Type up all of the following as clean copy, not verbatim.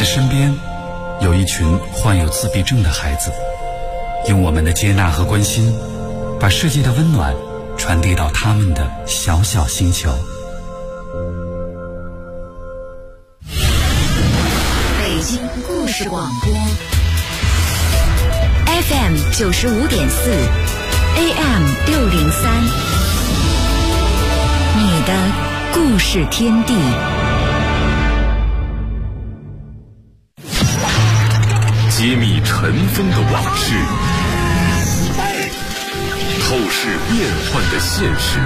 身边有一群患有自闭症的孩子，用我们的接纳和关心，把世界的温暖传递到他们的小小星球。 北京故事广播 FM 95.4 AM 603，你的故事天地。 揭秘尘封的往事，透视变幻的现实，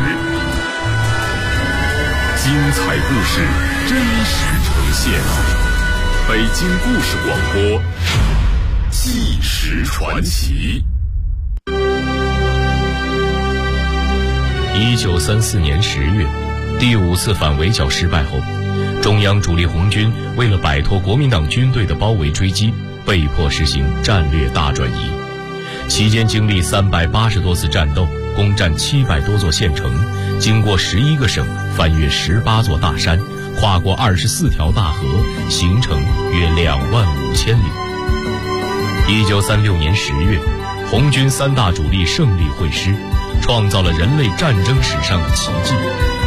精彩故事真实呈现。北京故事广播，纪实传奇。 1934年10月，第5次反围剿失败后，中央主力红军为了摆脱国民党军队的包围追击，被迫实行战略大转移。期间经历380多次战斗，攻占700多座县城，经过11个省，翻越18座大山，跨过24条大河，行程约25000里。1936年10月，红军3大主力胜利会师，创造了人类战争史上的奇迹。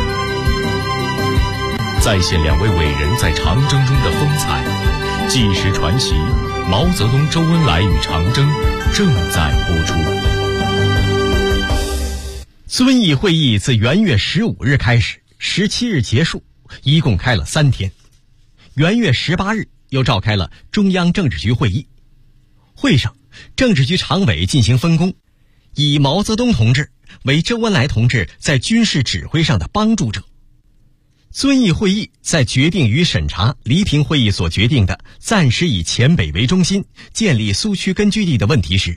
再现2位伟人在长征中的风采，纪实传奇毛泽东、周恩来与长征正在播出。 遵义会议自元月15日开始，17日结束，一共开了3天。元月18日又召开了中央政治局会议。会上，政治局常委进行分工，以毛泽东同志为周恩来同志在军事指挥上的帮助者。遵义会议在决定与审查黎平会议所决定的暂时以黔北为中心建立苏区根据地的问题时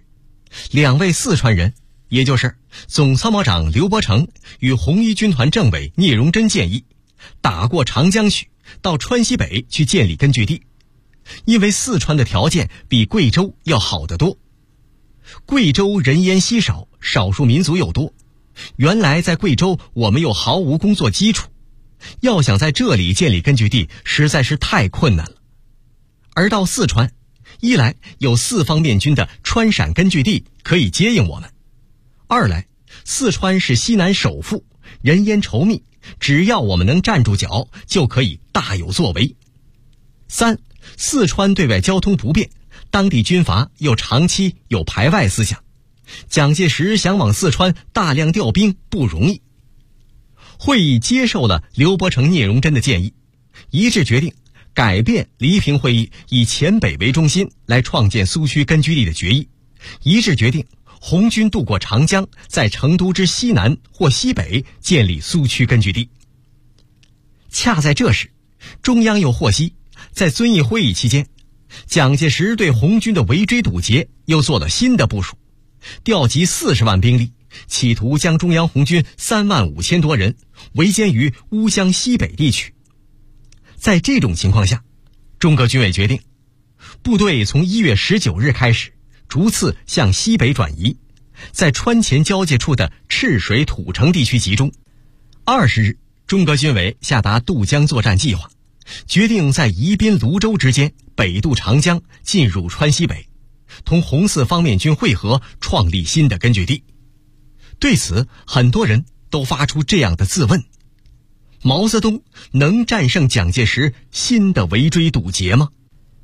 ，2位四川人，也就是总参谋长刘伯承与红一军团政委聂荣臻建议打过长江去，到川西北去建立根据地，因为四川的条件比贵州要好得多。贵州人烟稀少，少数民族又多，原来在贵州我们又毫无工作基础，要想在这里建立根据地实在是太困难了。而到四川，一来有四方面军的川陕根据地可以接应我们，二来四川是西南首富，人烟稠密，只要我们能站住脚就可以大有作为。三，四川对外交通不便，当地军阀又长期有排外思想，蒋介石想往四川大量调兵不容易。会议接受了刘伯承、聂荣臻的建议，一致决定改变黎平会议以黔北为中心来创建苏区根据地的决议，一致决定红军渡过长江，在成都之西南或西北建立苏区根据地。恰在这时，中央又获悉，在遵义会议期间，蒋介石对红军的围追堵截又做了新的部署，调集40万兵力，企图将中央红军35000多人围歼于乌江西北地区。在这种情况下，中革军委决定，部队从1月19日开始逐次向西北转移，在川黔交界处的赤水土城地区集中。20日，中革军委下达渡江作战计划，决定在宜宾、泸州之间北渡长江，进入川西北，同红四方面军会合，创立新的根据地。对此，很多人都发出这样的自问：毛泽东能战胜蒋介石新的围追堵截吗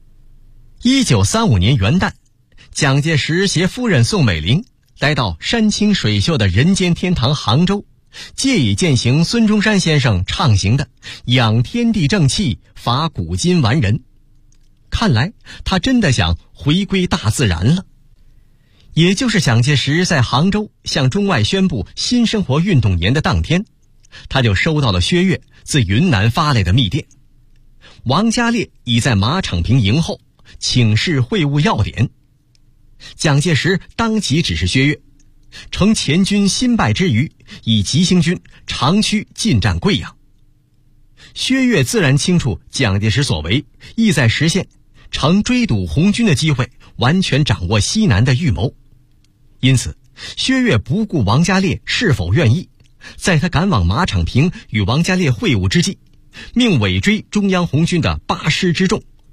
？1935年元旦，蒋介石携夫人宋美龄来到山清水秀的人间天堂杭州，借以践行孙中山先生倡行的养天地正气，伐古今完人。看来他真的想回归大自然了。也就是蒋介石在杭州向中外宣布新生活运动年的当天，他就收到了薛岳自云南发来的密电。王家烈已在马场坪营后，请示会务要点。蒋介石当即指示薛岳，乘前军新败之余，以急行军长驱进占贵阳。薛岳自然清楚蒋介石所为意在实现乘追堵红军的机会，完全掌握西南的预谋。因此，薛岳不顾王家烈是否愿意，在他赶往马场坪与王家烈会晤之际，命尾追中央红军的8师之众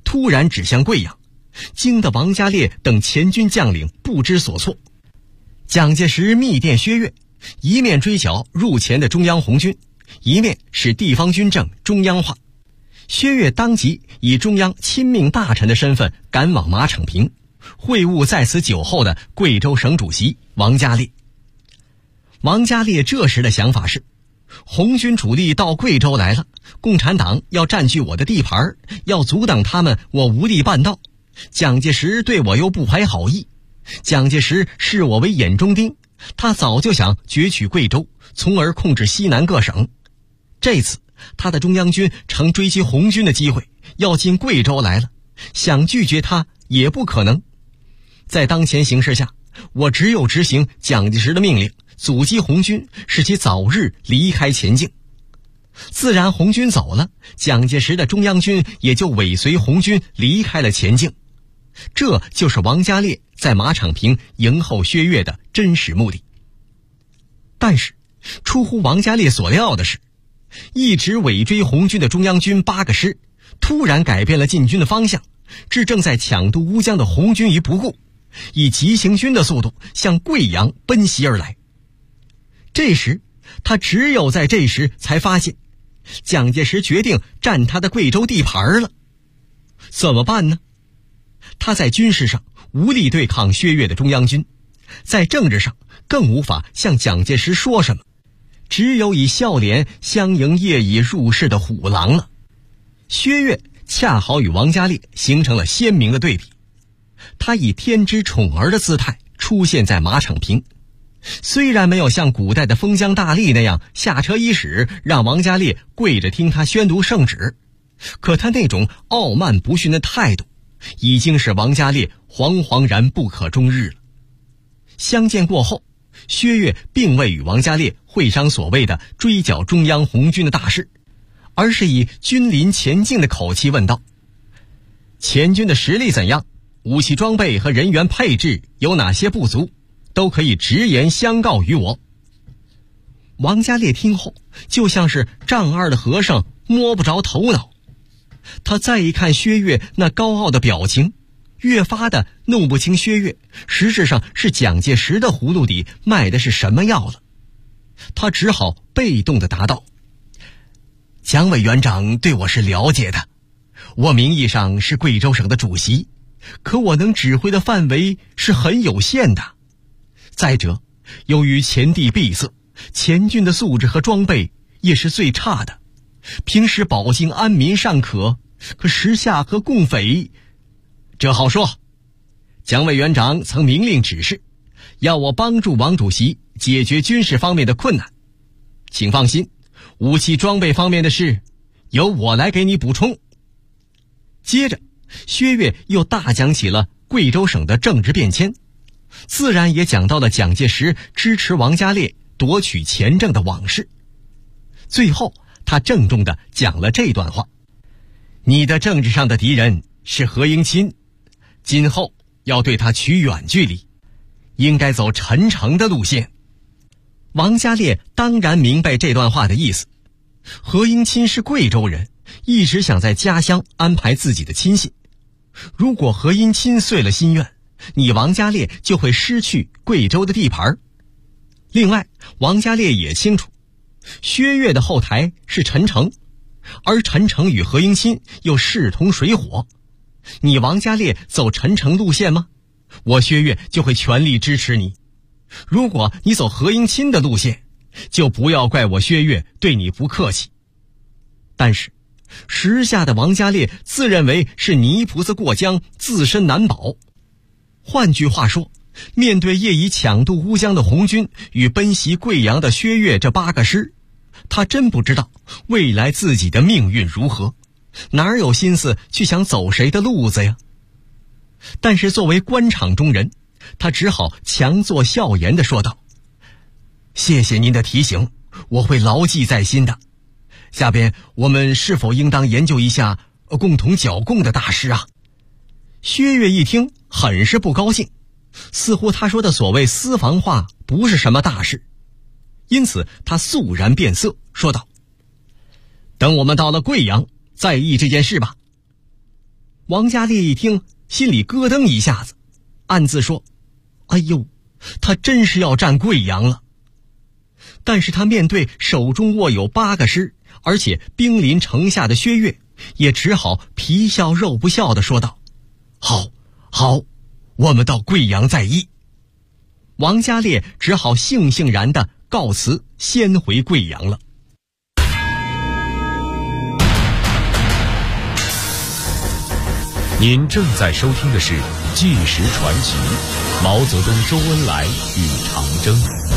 突然指向贵阳，惊得王家烈等前军将领不知所措。蒋介石密电薛岳，一面追剿入前的中央红军，一面使地方军政中央化。薛岳当即以中央亲命大臣的身份赶往马场坪，会晤在此久候的贵州省主席王家烈。王家烈这时的想法是，红军主力到贵州来了，共产党要占据我的地盘，要阻挡他们，我无力办到。蒋介石对我又不怀好意，蒋介石视我为眼中钉，他早就想攫取贵州，从而控制西南各省。这次他的中央军乘追击红军的机会要进贵州来了，想拒绝他也不可能。在当前形势下，我只有执行蒋介石的命令，阻击红军，使其早日离开前境。自然红军走了，蒋介石的中央军也就尾随红军离开了前境。这就是王家烈在马场坪迎候薛岳的真实目的。但是出乎王家烈所料的是，一直尾追红军的中央军8个师突然改变了进军的方向，置正在抢渡乌江的红军于不顾，以急行军的速度向贵阳奔袭而来。这时他只有在这时才发现，蒋介石决定占他的贵州地盘了。怎么办呢？他在军事上无力对抗薛岳的中央军，在政治上更无法向蒋介石说什么，只有以笑脸相迎夜已入室的虎狼了。薛岳恰好与王家烈形成了鲜明的对比，他以天之宠儿的姿态出现在马场坪，虽然没有像古代的封疆大吏那样下车伊始让王家烈跪着听他宣读圣旨，可他那种傲慢不逊的态度已经使王家烈惶惶然不可终日了。相见过后，薛岳并未与王家烈会商所谓的追剿中央红军的大事，而是以君临前境的口气问道：前军的实力怎样？武器装备和人员配置有哪些不足？都可以直言相告于我。王家烈听后就像是丈二的和尚摸不着头脑，他再一看薛岳那高傲的表情，越发的弄不清薛岳实质上是蒋介石的葫芦里卖的是什么药了。他只好被动的答道：蒋委员长对我是了解的，我名义上是贵州省的主席，可我能指挥的范围是很有限的。再者，由于前地闭塞，前军的素质和装备也是最差的，平时保境安民尚可，可时下和共匪，这好说。蒋委员长曾明令指示，要我帮助王主席解决军事方面的困难。请放心，武器装备方面的事，由我来给你补充。接着，薛岳又大讲起了贵州省的政治变迁，自然也讲到了蒋介石支持王家烈夺取前政的往事。最后他郑重地讲了这段话：你的政治上的敌人是何应钦，今后要对他取远距离，应该走陈诚的路线。王家烈当然明白这段话的意思，何应钦是贵州人，一直想在家乡安排自己的亲信，如果何应钦遂了心愿，你王家烈就会失去贵州的地盘。另外，王家烈也清楚，薛岳的后台是陈诚，而陈诚与何应钦又势同水火。你王家烈走陈诚路线吗？我薛岳就会全力支持你。如果你走何应钦的路线，就不要怪我薛岳对你不客气。但是时下的王家烈自认为是泥菩萨过江，自身难保。换句话说，面对业已抢渡乌江的红军与奔袭贵阳的薛岳这8个师，他真不知道未来自己的命运如何，哪有心思去想走谁的路子呀？但是作为官场中人，他只好强作笑颜地说道：谢谢您的提醒，我会牢记在心的。下边我们是否应当研究一下共同剿共的大事啊？薛岳一听很是不高兴，似乎他说的所谓私房话不是什么大事，因此他肃然变色，说道：等我们到了贵阳再议这件事吧。 王家烈一听，心里咯噔一下子，暗自说：哎呦，他真是要占贵阳了。但是他面对手中握有8个师，而且兵临城下的薛岳，也只好皮笑肉不笑地说道：好，我们到贵阳再议。王家烈只好悻悻然地告辞，先回贵阳了。 您正在收听的是《纪实传奇》，毛泽东、周恩来与长征。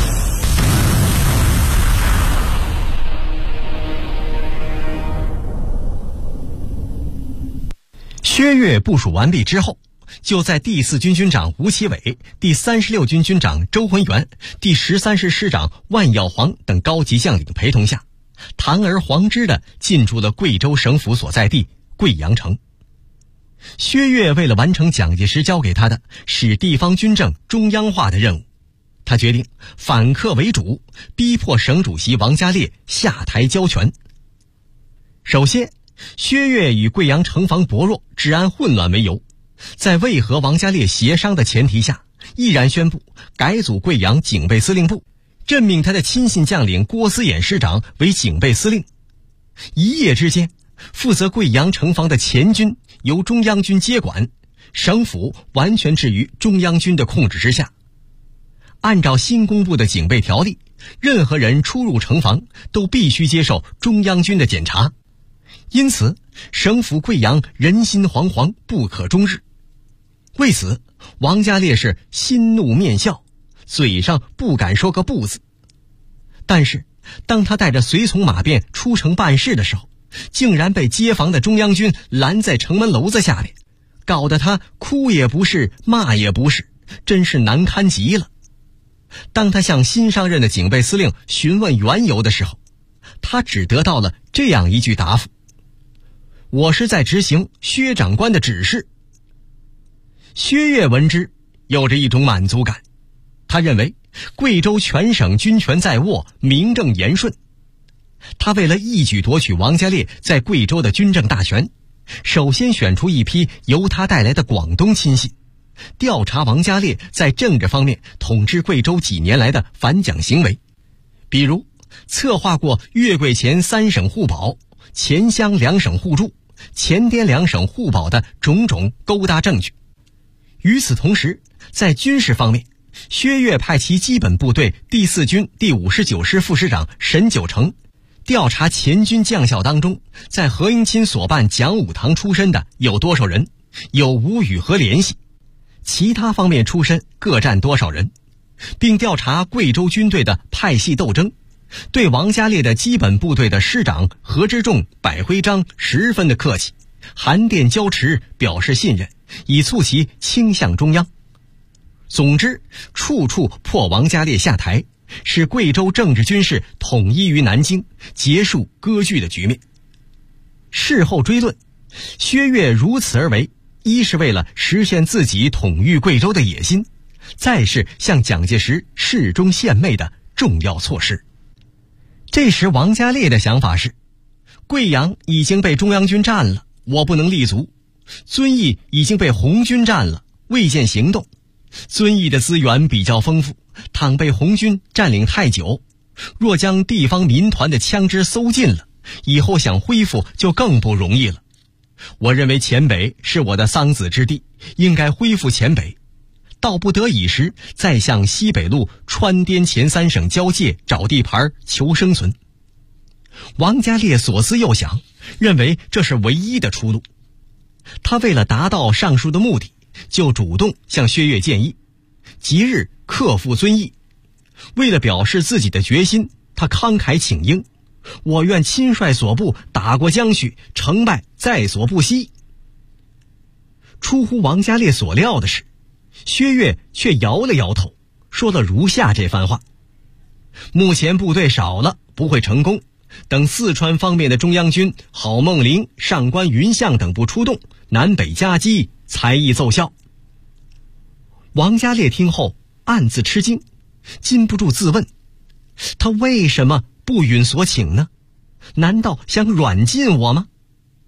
薛岳部署完毕之后，就在第4军军长吴奇伟、第36军军长周浑元、第13师师长万耀煌等高级将领陪同下，堂而皇之地进驻了贵州省府所在地贵阳城。薛岳为了完成蒋介石交给他的使地方军政中央化的任务，他决定反客为主，逼迫省主席王家烈下台交权。首先，薛岳以贵阳城防薄弱、治安混乱为由，在未和王家烈协商的前提下，毅然宣布改组贵阳警备司令部，任命他的亲信将领郭思衍师长为警备司令。一夜之间，负责贵阳城防的前军由中央军接管，省府完全置于中央军的控制之下。按照新公布的警备条例，任何人出入城防都必须接受中央军的检查。因此，省府贵阳人心惶惶，不可终日。为此，王家烈是心怒面笑，嘴上不敢说个不字。但是，当他带着随从马便出城办事的时候，竟然被街坊的中央军拦在城门楼子下面，搞得他哭也不是，骂也不是，真是难堪极了。当他向新上任的警备司令询问缘由的时候，他只得到了这样一句答复：我是在执行薛长官的指示。薛岳闻之，有着一种满足感。他认为贵州全省军权在握，名正言顺。他为了一举夺取王家烈在贵州的军政大权，首先选出一批由他带来的广东亲信，调查王家烈在政治方面统治贵州几年来的反蒋行为，比如策划过粤桂黔3省互保、黔湘2省互助、黔滇2省互保的种种勾搭证据。与此同时，在军事方面，薛岳派其基本部队第4军第59师副师长沈九成调查前军将校当中，在何应钦所办讲武堂出身的有多少人，有无与何联系，其他方面出身各占多少人，并调查贵州军队的派系斗争，对王家烈的基本部队的师长何之仲摆徽章十分的客气，函电交持表示信任，以促其倾向中央。总之，处处迫王家烈下台，使贵州政治军事统一于南京，结束割据的局面。事后追论，薛岳如此而为，一是为了实现自己统御贵州的野心，再是向蒋介石示忠献媚的重要措施。这时王家烈的想法是，贵阳已经被中央军占了，我不能立足；遵义已经被红军占了，未见行动。遵义的资源比较丰富，倘被红军占领太久，若将地方民团的枪支搜尽了，以后想恢复就更不容易了。我认为黔北是我的桑梓之地，应该恢复黔北，到不得已时再向西北路川滇黔3省交界找地盘求生存。王家烈左思右想，认为这是唯一的出路。他为了达到上述的目的，就主动向薛岳建议，即日克复遵义。为了表示自己的决心，他慷慨请缨，我愿亲率所部打过江去，成败在所不惜。出乎王家烈所料的是，薛岳却摇了摇头，说了如下这番话：目前部队少了，不会成功，等四川方面的中央军郝梦龄、上官云相等部出动，南北夹击，才艺奏效。王家烈听后暗自吃惊，禁不住自问，他为什么不允所请呢？难道想软禁我吗？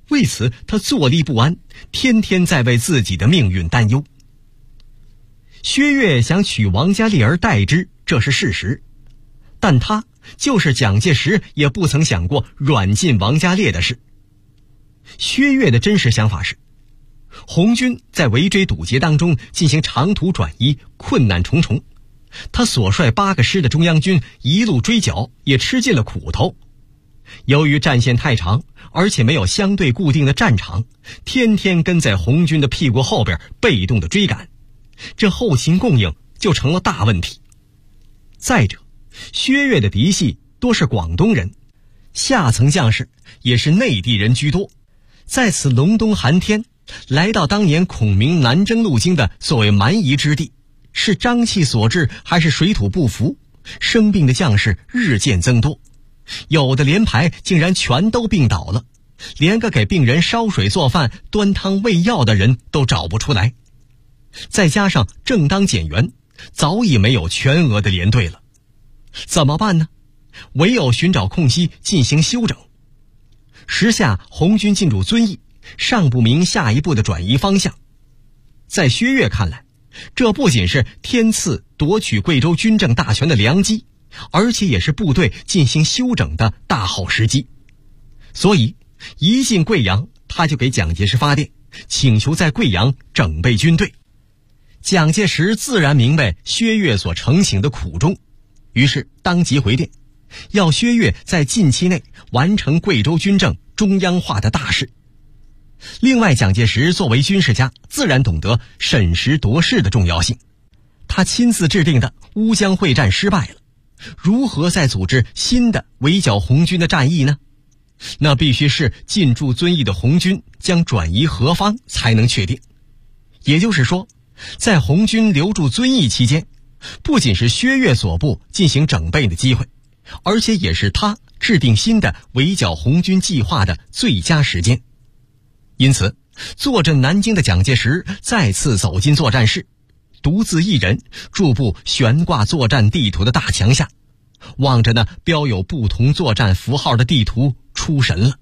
为此他坐立不安，天天在为自己的命运担忧。薛岳想娶王家丽而代之，这是事实，但他就是蒋介石也不曾想过软禁王家烈的事。薛岳的真实想法是，红军在围追堵截当中进行长途转移，困难重重，他所率8个师的中央军一路追剿，也吃尽了苦头。由于战线太长，而且没有相对固定的战场，天天跟在红军的屁股后边被动的追赶，这后勤供应就成了大问题。再者，薛岳的嫡系多是广东人，下层将士也是内地人居多，在此隆冬寒天，来到当年孔明南征路经的所谓蛮夷之地，是瘴气所致还是水土不服，生病的将士日渐增多，有的连排竟然全都病倒了，连个给病人烧水做饭端汤喂药的人都找不出来。再加上正当减员，早已没有全额的连队了，怎么办呢？唯有寻找空隙进行休整。时下红军进入遵义，尚不明下一步的转移方向。在薛岳看来，这不仅是天赐夺取贵州军政大权的良机，而且也是部队进行休整的大好时机。所以一进贵阳，他就给蒋介石发电，请求在贵阳整备军队。蒋介石自然明白薛岳所承请的苦衷，于是当即回电，要薛岳在近期内完成贵州军政中央化的大事。另外，蒋介石作为军事家，自然懂得审时度势的重要性。他亲自制定的乌江会战失败了，如何再组织新的围剿红军的战役呢？那必须是进驻遵义的红军将转移何方才能确定。也就是说，在红军留驻遵义期间，不仅是薛岳所部进行整备的机会，而且也是他制定新的围剿红军计划的最佳时间。因此，坐镇南京的蒋介石再次走进作战室，独自一人驻步悬挂作战地图的大墙下，望着那标有不同作战符号的地图出神了。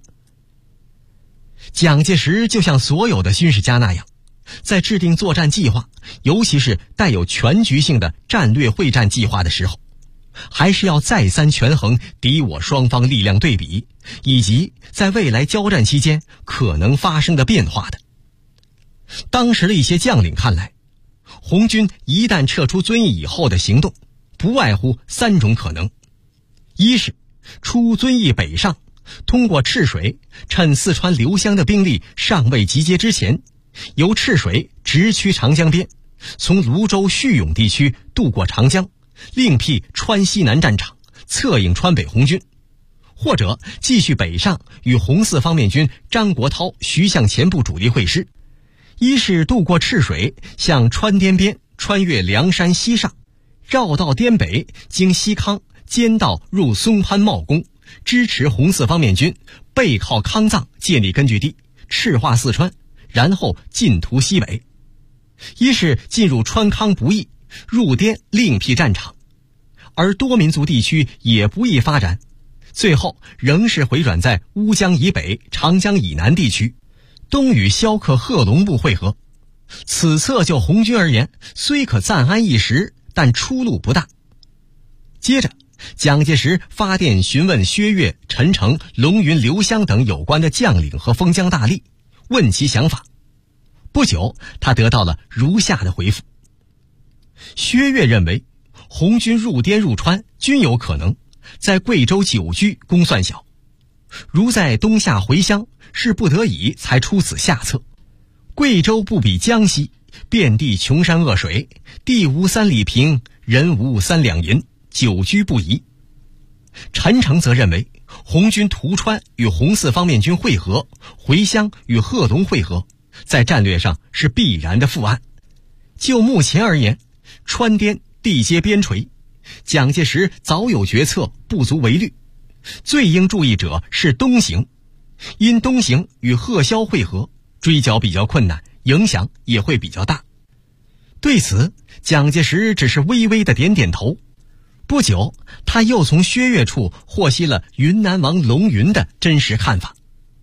蒋介石就像所有的军事家那样，在制定作战计划，尤其是带有全局性的战略会战计划的时候，还是要再三权衡敌我双方力量对比，以及在未来交战期间可能发生的变化的。当时的一些将领看来，红军一旦撤出遵义以后的行动，不外乎3种可能：一是出遵义北上，通过赤水，趁四川刘湘的兵力尚未集结之前，由赤水直趋长江边，从泸州叙永地区渡过长江，另辟川西南战场，策应川北红军；或者继续北上，与红四方面军张国焘、徐向前部主力会师。一是渡过赤水，向川滇边穿越梁山西上，绕道滇北，经西康兼道入松潘茂公，支持红四方面军背靠康藏建立根据地，赤化四川，然后进图西北。一是进入川康不易，入滇另辟战场，而多民族地区也不易发展，最后仍是回转在乌江以北、长江以南地区，东与萧克贺龙部会合。此策就红军而言，虽可暂安一时，但出路不大。接着，蒋介石发电询问薛岳、陈诚、龙云、刘湘等有关的将领和封疆大吏，问其想法。不久，他得到了如下的回复：薛岳认为，红军入滇入川均有可能，在贵州久居功算小，如在东夏回乡，是不得已才出此下策。贵州不比江西，遍地穷山恶水，地无3里平，人无3两银，久居不宜。陈诚则认为，红军屠川与红四方面军会合，回乡与贺龙会合，在战略上是必然的副案。就目前而言，川滇地接边陲，蒋介石早有决策，不足为虑。最应注意者是东行，因东行与贺萧会合，追剿比较困难，影响也会比较大。对此，蒋介石只是微微的点点头。不久，他又从薛岳处获悉了云南王龙云的真实看法。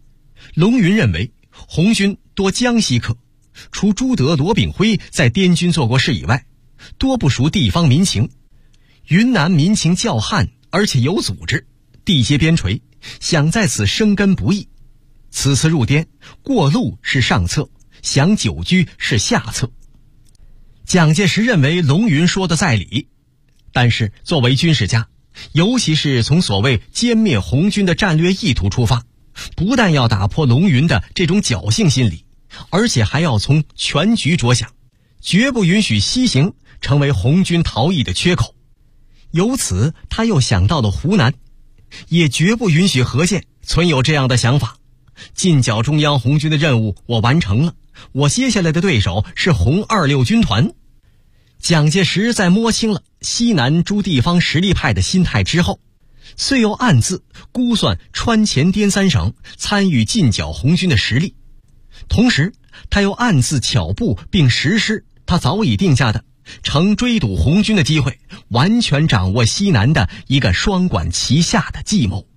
龙云认为红军多江西客，除朱德、罗炳辉在滇军做过事以外，多不熟地方民情。云南民情较悍，而且有组织，地接边陲，想在此生根不易。此次入滇，过路是上策，想久居是下策。蒋介石认为龙云说的在理，但是作为军事家，尤其是从所谓歼灭红军的战略意图出发，不但要打破龙云的这种侥幸心理，而且还要从全局着想，绝不允许西行成为红军逃逸的缺口。由此他又想到了湖南，也绝不允许何键存有这样的想法。进剿中央红军的任务我完成了，我接下来的对手是红26军团。蒋介石在摸清了西南诸地方实力派的心态之后，虽又暗自估算川黔滇三省参与进剿红军的实力，同时他又暗自巧布并实施他早已定下的乘追堵红军的机会，完全掌握西南的一个双管齐下的计谋。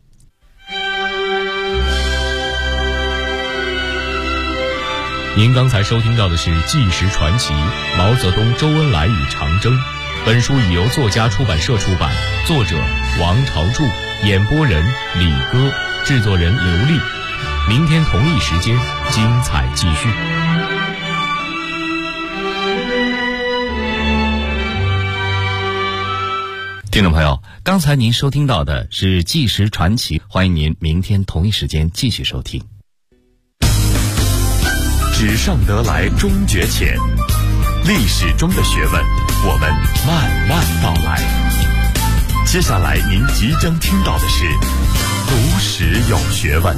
您刚才收听到的是《纪实传奇：毛泽东、周恩来与长征》。本书已由作家出版社出版，作者王朝柱，演播人李歌，制作人刘丽。明天同一时间，精彩继续。 听众朋友，刚才您收听到的是《纪实传奇》，欢迎您明天同一时间继续收听。 纸上得来终觉浅，历史中的学问，我们慢慢道来。接下来您即将听到的是读史有学问。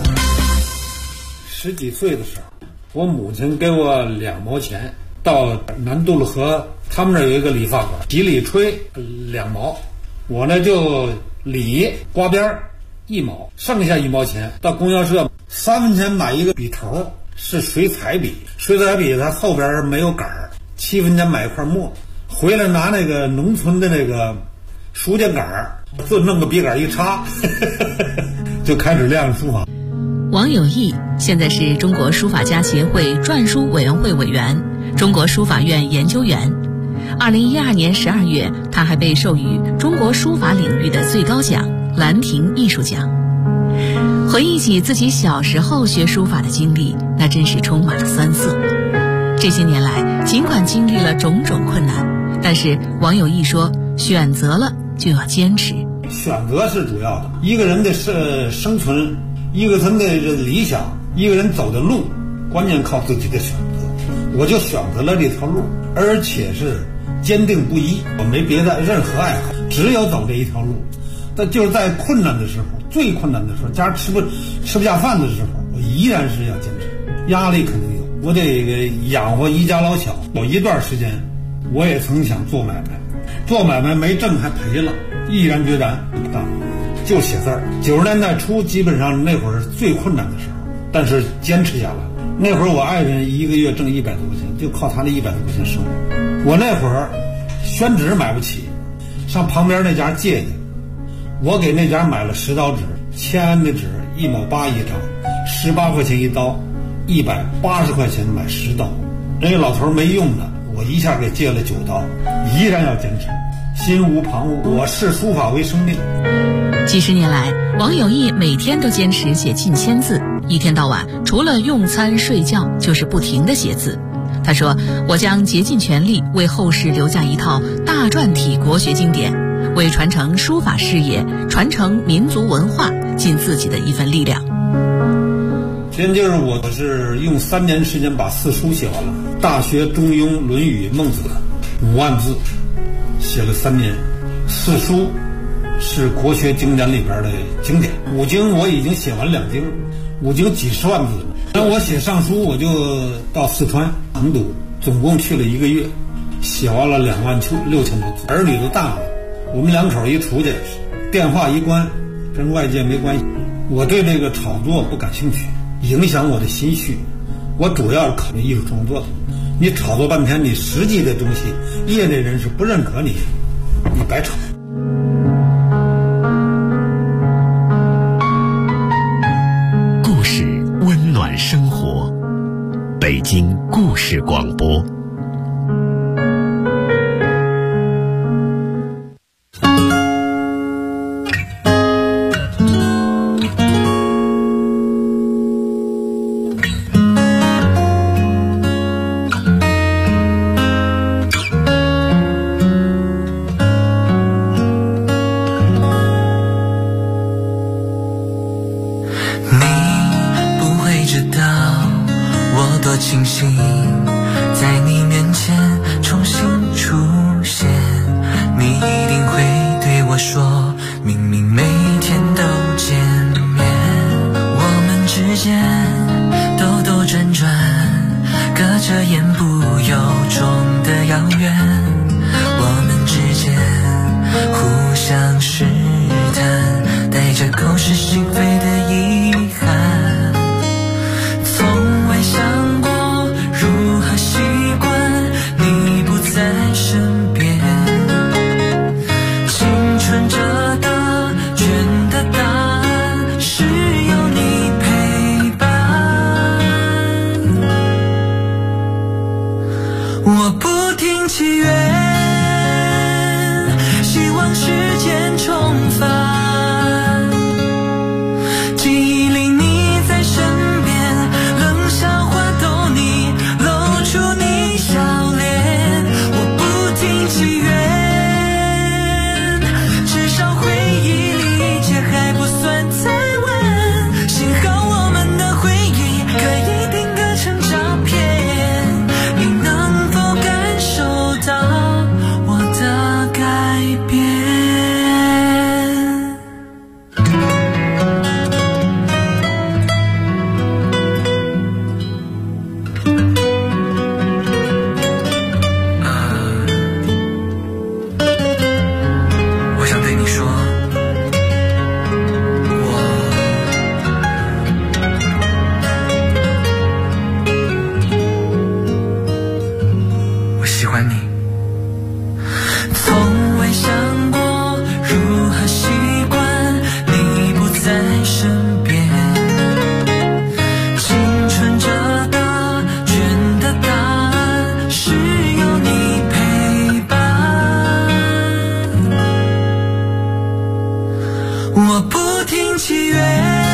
10几岁的时候，我母亲给我2毛钱，到南渡了河，他们那儿有一个理发馆，洗理吹2毛，我呢就理刮边1毛，剩下1毛钱到供销社3分钱买一个笔头，是水彩笔，水彩笔它后边没有杆儿，7分钱买一块墨，回来拿那个农村的那个书架杆儿，就弄个笔杆一插就开始练书法。 王有义现在是中国书法家协会篆书委员会委员，中国书法院研究员。2012年12月，他还被授予中国书法领域的最高奖兰亭艺术奖。回忆起自己小时候学书法的经历，那真是充满了酸涩。这些年来，尽管经历了种种困难，但是王有义说，选择了就要坚持。 选择是主要的，一个人的生存，一个人的理想，一个人走的路，关键靠自己的选择。我就选择了这条路，而且是坚定不移，我没别的任何爱好，只有走这一条路。但就是在困难的时候，最困难的时候，家吃不下饭的时候，我依然是要坚持。压力肯定有，我得养活一家老小。有一段时间，我也曾想做买卖，做买卖没挣还赔了，毅然决然不干，就写字儿。90年代初，基本上那会儿是最困难的时候，但是坚持下来。那会儿我爱人一个月挣100多块钱，就靠他那100多块钱生活。我那会儿宣纸买不起，上旁边那家借去。我给那家买了10刀纸，签安的纸1毛8一张，18块钱一刀，180块钱买10刀。那个老头没用的，我一下给借了9刀，依然要坚持，心无旁骛。我视书法为生命。 几十年来，王有义每天都坚持写近1000字，一天到晚除了用餐睡觉就是不停地写字。他说，我将竭尽全力为后世留下一套大篆体国学经典，为传承书法事业、传承民族文化尽自己的一份力量。 先就是我是用3年时间把4书写完了，《大学》《中庸》《论语》《孟子》5万字，写了3年。4书是国学经典里边的经典，5经我已经写完2经，5经几10万字。那我写上书，我就到四川成都，总共去了1个月，写完了26000多字。儿女都大了，我们2口一出去，电话一关，跟外界没关系。我对这个炒作不感兴趣，影响我的心绪。我主要是考虑艺术创作的。你炒作半天，你实际的东西，业内人士不认可你，你白炒。 故事温故事广播。 庆幸在你面前重新出现，你一定会对我说，明明每天都见面，我们之间兜兜转转，隔着言不由衷的遥远，我们之间互相试探，带着口是心非的遗憾，从未想过如何习惯你不在身边，青春这个圈的答案是有你陪伴，我不停祈愿，希望时间重返，记忆里你在身边，冷笑话逗你，露出你笑脸，我不停祈愿，至少回忆里一切还不算太晚，幸好我们的回忆可以定格成照片，你能否感受到我的改变？我想对你说，我喜欢你。从未想过如何习惯你不在身边，青春这个圈的答案是有你陪伴，我不停祈愿，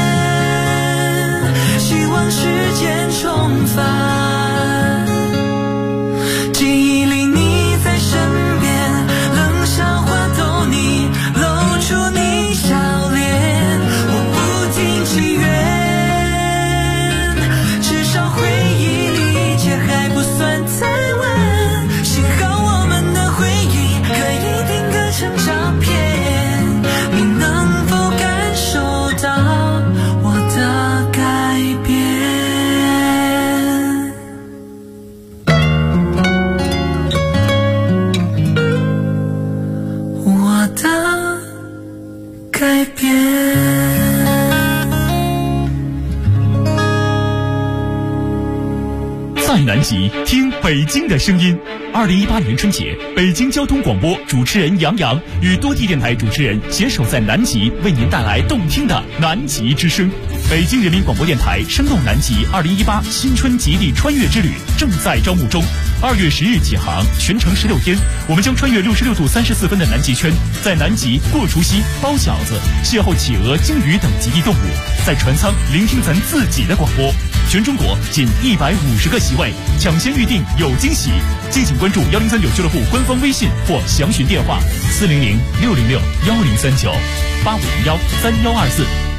希望时间重返，记忆里你在身边，冷笑话逗你，露出你笑脸，我不停祈愿，至少回忆里一切还不算太晚，幸好我们的回忆可以定格成照片，你能否感受到我的改变？我的改变。 在南极听北京的声音。2018年春节，北京交通广播主持人杨洋与多地电台主持人携手在南极，为您带来动听的南极之声。北京人民广播电台声动南极2018新春极地穿越之旅正在招募中，2月10日起航，全程16天，我们将穿越66度34分的南极圈，在南极过除夕、包饺子，邂逅企鹅、鲸鱼等极地动物，在船舱聆听咱自己的广播。全中国仅150个席位，抢先预定有惊喜。敬请关注1039俱乐部官方微信或详询电话：400-606-1039，8501-3124。